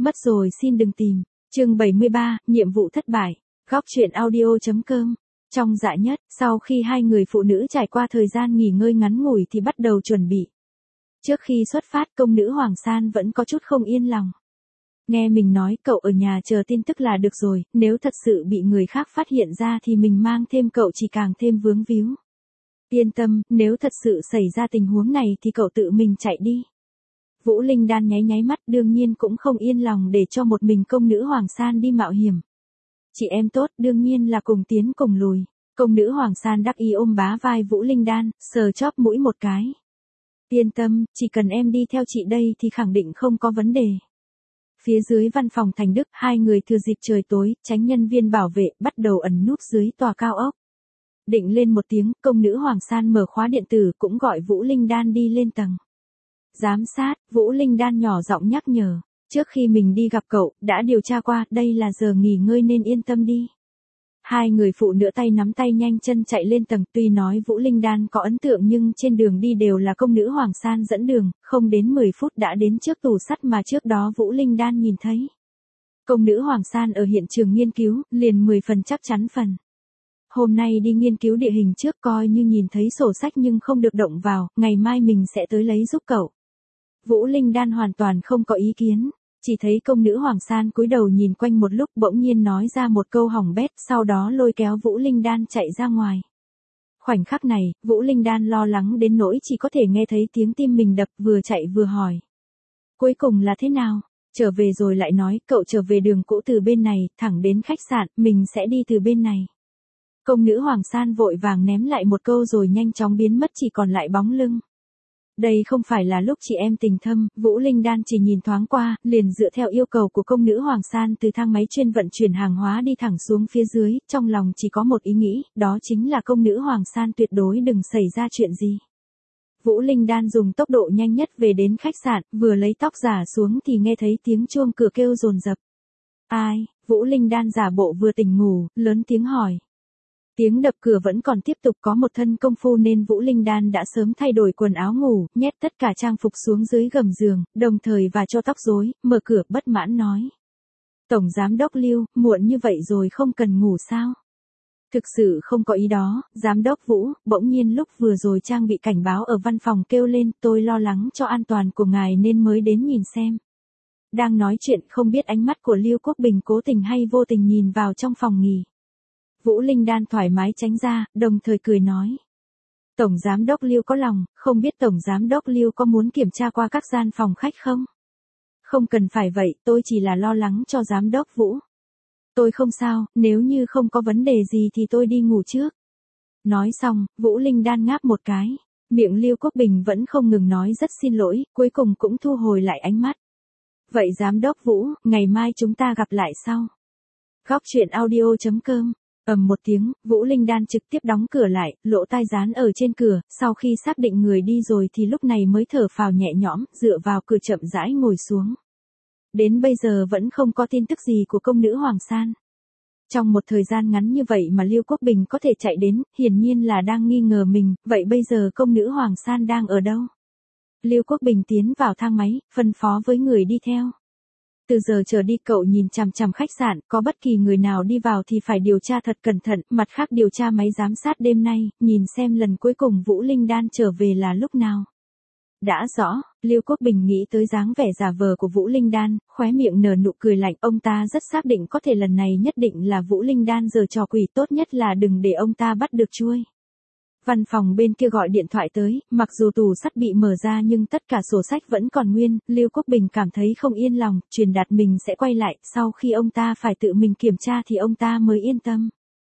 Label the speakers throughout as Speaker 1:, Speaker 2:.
Speaker 1: Mất rồi xin đừng tìm. Chương 73, nhiệm vụ thất bại. Góc truyện audio.com. Trong Dạ Nhất, sau khi hai người phụ nữ trải qua thời gian nghỉ ngơi ngắn ngủi thì bắt đầu chuẩn bị. Trước khi xuất phát, công nữ Hoàng San vẫn có chút không yên lòng. Nghe mình nói cậu ở nhà chờ tin tức là được rồi, nếu thật sự bị người khác phát hiện ra thì mình mang thêm cậu chỉ càng thêm vướng víu. Yên tâm, nếu thật sự xảy ra tình huống này thì cậu tự mình chạy đi. Vũ Linh Đan nháy nháy mắt, đương nhiên cũng không yên lòng để cho một mình công nữ Hoàng San đi mạo hiểm. Chị em tốt, đương nhiên là cùng tiến cùng lùi. Công nữ Hoàng San đắc ý ôm bá vai Vũ Linh Đan, sờ chóp mũi một cái. Yên tâm, chỉ cần em đi theo chị đây thì khẳng định không có vấn đề. Phía dưới văn phòng Thành Đức, hai người thừa dịp trời tối, tránh nhân viên bảo vệ, bắt đầu ẩn núp dưới tòa cao ốc. Định lên một tiếng, công nữ Hoàng San mở khóa điện tử cũng gọi Vũ Linh Đan đi lên tầng. Giám sát, Vũ Linh Đan nhỏ giọng nhắc nhở. Trước khi mình đi gặp cậu, đã điều tra qua, đây là giờ nghỉ ngơi nên yên tâm đi. Hai người phụ nữ tay nắm tay nhanh chân chạy lên tầng, tuy nói Vũ Linh Đan có ấn tượng nhưng trên đường đi đều là công nữ Hoàng San dẫn đường, không đến 10 phút đã đến trước tủ sắt mà trước đó Vũ Linh Đan nhìn thấy. Công nữ Hoàng San ở hiện trường nghiên cứu, liền 10 phần chắc chắn phần. Hôm nay đi nghiên cứu địa hình trước coi như nhìn thấy sổ sách nhưng không được động vào, ngày mai mình sẽ tới lấy giúp cậu. Vũ Linh Đan hoàn toàn không có ý kiến, chỉ thấy công nữ Hoàng San cúi đầu nhìn quanh một lúc bỗng nhiên nói ra một câu hỏng bét, sau đó lôi kéo Vũ Linh Đan chạy ra ngoài. Khoảnh khắc này, Vũ Linh Đan lo lắng đến nỗi chỉ có thể nghe thấy tiếng tim mình đập, vừa chạy vừa hỏi. Cuối cùng là thế nào? Trở về rồi lại nói, cậu trở về đường cũ từ bên này, thẳng đến khách sạn, mình sẽ đi từ bên này. Công nữ Hoàng San vội vàng ném lại một câu rồi nhanh chóng biến mất, chỉ còn lại bóng lưng. Đây không phải là lúc chị em tình thâm, Vũ Linh Đan chỉ nhìn thoáng qua, liền dựa theo yêu cầu của công nữ Hoàng San từ thang máy chuyên vận chuyển hàng hóa đi thẳng xuống phía dưới, trong lòng chỉ có một ý nghĩ, đó chính là công nữ Hoàng San tuyệt đối đừng xảy ra chuyện gì. Vũ Linh Đan dùng tốc độ nhanh nhất về đến khách sạn, vừa lấy tóc giả xuống thì nghe thấy tiếng chuông cửa kêu dồn dập. Ai? Vũ Linh Đan giả bộ vừa tỉnh ngủ, lớn tiếng hỏi. Tiếng đập cửa vẫn còn tiếp tục, có một thân công phu nên Vũ Linh Đan đã sớm thay đổi quần áo ngủ, nhét tất cả trang phục xuống dưới gầm giường, đồng thời và cho tóc rối, mở cửa bất mãn nói. Tổng Giám đốc Lưu, muộn như vậy rồi không cần ngủ sao? Thực sự không có ý đó, Giám đốc Vũ, bỗng nhiên lúc vừa rồi trang bị cảnh báo ở văn phòng kêu lên, tôi lo lắng cho an toàn của ngài nên mới đến nhìn xem. Đang nói chuyện không biết ánh mắt của Lưu Quốc Bình cố tình hay vô tình nhìn vào trong phòng nghỉ. Vũ Linh Đan thoải mái tránh ra, đồng thời cười nói. Tổng Giám đốc Lưu có lòng, không biết Tổng Giám đốc Lưu có muốn kiểm tra qua các gian phòng khách không? Không cần phải vậy, tôi chỉ là lo lắng cho Giám đốc Vũ. Tôi không sao, nếu như không có vấn đề gì thì tôi đi ngủ trước. Nói xong, Vũ Linh Đan ngáp một cái, miệng Lưu Quốc Bình vẫn không ngừng nói rất xin lỗi, cuối cùng cũng thu hồi lại ánh mắt. Vậy Giám đốc Vũ, ngày mai chúng ta gặp lại sau. Góc truyện audio.com. Ầm một tiếng, Vũ Linh Đan trực tiếp đóng cửa lại, lỗ tai dán ở trên cửa, sau khi xác định người đi rồi thì lúc này mới thở phào nhẹ nhõm, dựa vào cửa chậm rãi ngồi xuống. Đến bây giờ vẫn không có tin tức gì của công nữ Hoàng San. Trong một thời gian ngắn như vậy mà Lưu Quốc Bình có thể chạy đến, hiển nhiên là đang nghi ngờ mình, vậy bây giờ công nữ Hoàng San đang ở đâu? Lưu Quốc Bình tiến vào thang máy, phân phó với người đi theo. Từ giờ trở đi cậu nhìn chằm chằm khách sạn, có bất kỳ người nào đi vào thì phải điều tra thật cẩn thận, mặt khác điều tra máy giám sát đêm nay, nhìn xem lần cuối cùng Vũ Linh Đan trở về là lúc nào. Đã rõ, Lưu Quốc Bình nghĩ tới dáng vẻ giả vờ của Vũ Linh Đan, khóe miệng nở nụ cười lạnh, ông ta rất xác định có thể lần này nhất định là Vũ Linh Đan giở trò quỷ, tốt nhất là đừng để ông ta bắt được chuôi. Văn phòng bên kia gọi điện thoại tới, mặc dù tủ sắt bị mở ra nhưng tất cả sổ sách vẫn còn nguyên, Lưu Quốc Bình cảm thấy không yên lòng, truyền đạt mình sẽ quay lại, sau khi ông ta phải tự mình kiểm tra thì ông ta mới yên tâm.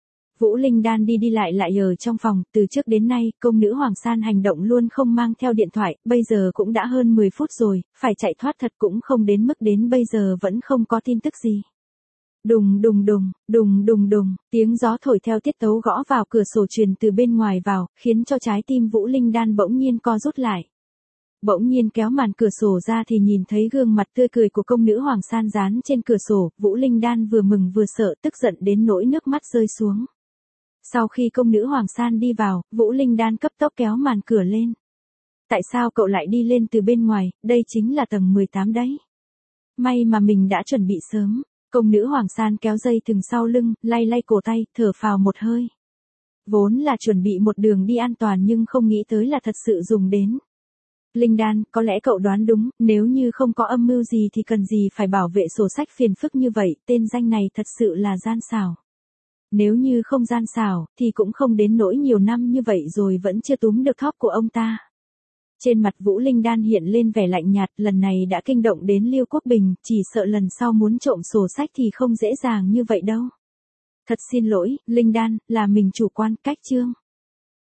Speaker 1: Vũ Linh Đan đi đi lại lại ở trong phòng, từ trước đến nay, công nữ Hoàng San hành động luôn không mang theo điện thoại, bây giờ cũng đã hơn 10 phút rồi, phải chạy thoát thật cũng không đến mức đến bây giờ vẫn không có tin tức gì. Đùng đùng đùng, đùng đùng đùng, tiếng gió thổi theo tiết tấu gõ vào cửa sổ truyền từ bên ngoài vào, khiến cho trái tim Vũ Linh Đan bỗng nhiên co rút lại. Bỗng nhiên kéo màn cửa sổ ra thì nhìn thấy gương mặt tươi cười của công nữ Hoàng San dán trên cửa sổ, Vũ Linh Đan vừa mừng vừa sợ, tức giận đến nỗi nước mắt rơi xuống. Sau khi công nữ Hoàng San đi vào, Vũ Linh Đan cấp tốc kéo màn cửa lên. Tại sao cậu lại đi lên từ bên ngoài, đây chính là tầng 18 đấy. May mà mình đã chuẩn bị sớm. Công nữ Hoàng San kéo dây thừng sau lưng, lay lay cổ tay, thở phào một hơi. Vốn là chuẩn bị một đường đi an toàn nhưng không nghĩ tới là thật sự dùng đến. Linh Đan, có lẽ cậu đoán đúng, nếu như không có âm mưu gì thì cần gì phải bảo vệ sổ sách phiền phức như vậy, tên danh này thật sự là gian xảo. Nếu như không gian xảo, thì cũng không đến nỗi nhiều năm như vậy rồi vẫn chưa túm được thóp của ông ta. Trên mặt Vũ Linh Đan hiện lên vẻ lạnh nhạt, lần này đã kinh động đến Liêu Quốc Bình, chỉ sợ lần sau muốn trộm sổ sách thì không dễ dàng như vậy đâu. Thật xin lỗi, Linh Đan, là mình chủ quan, cách chương.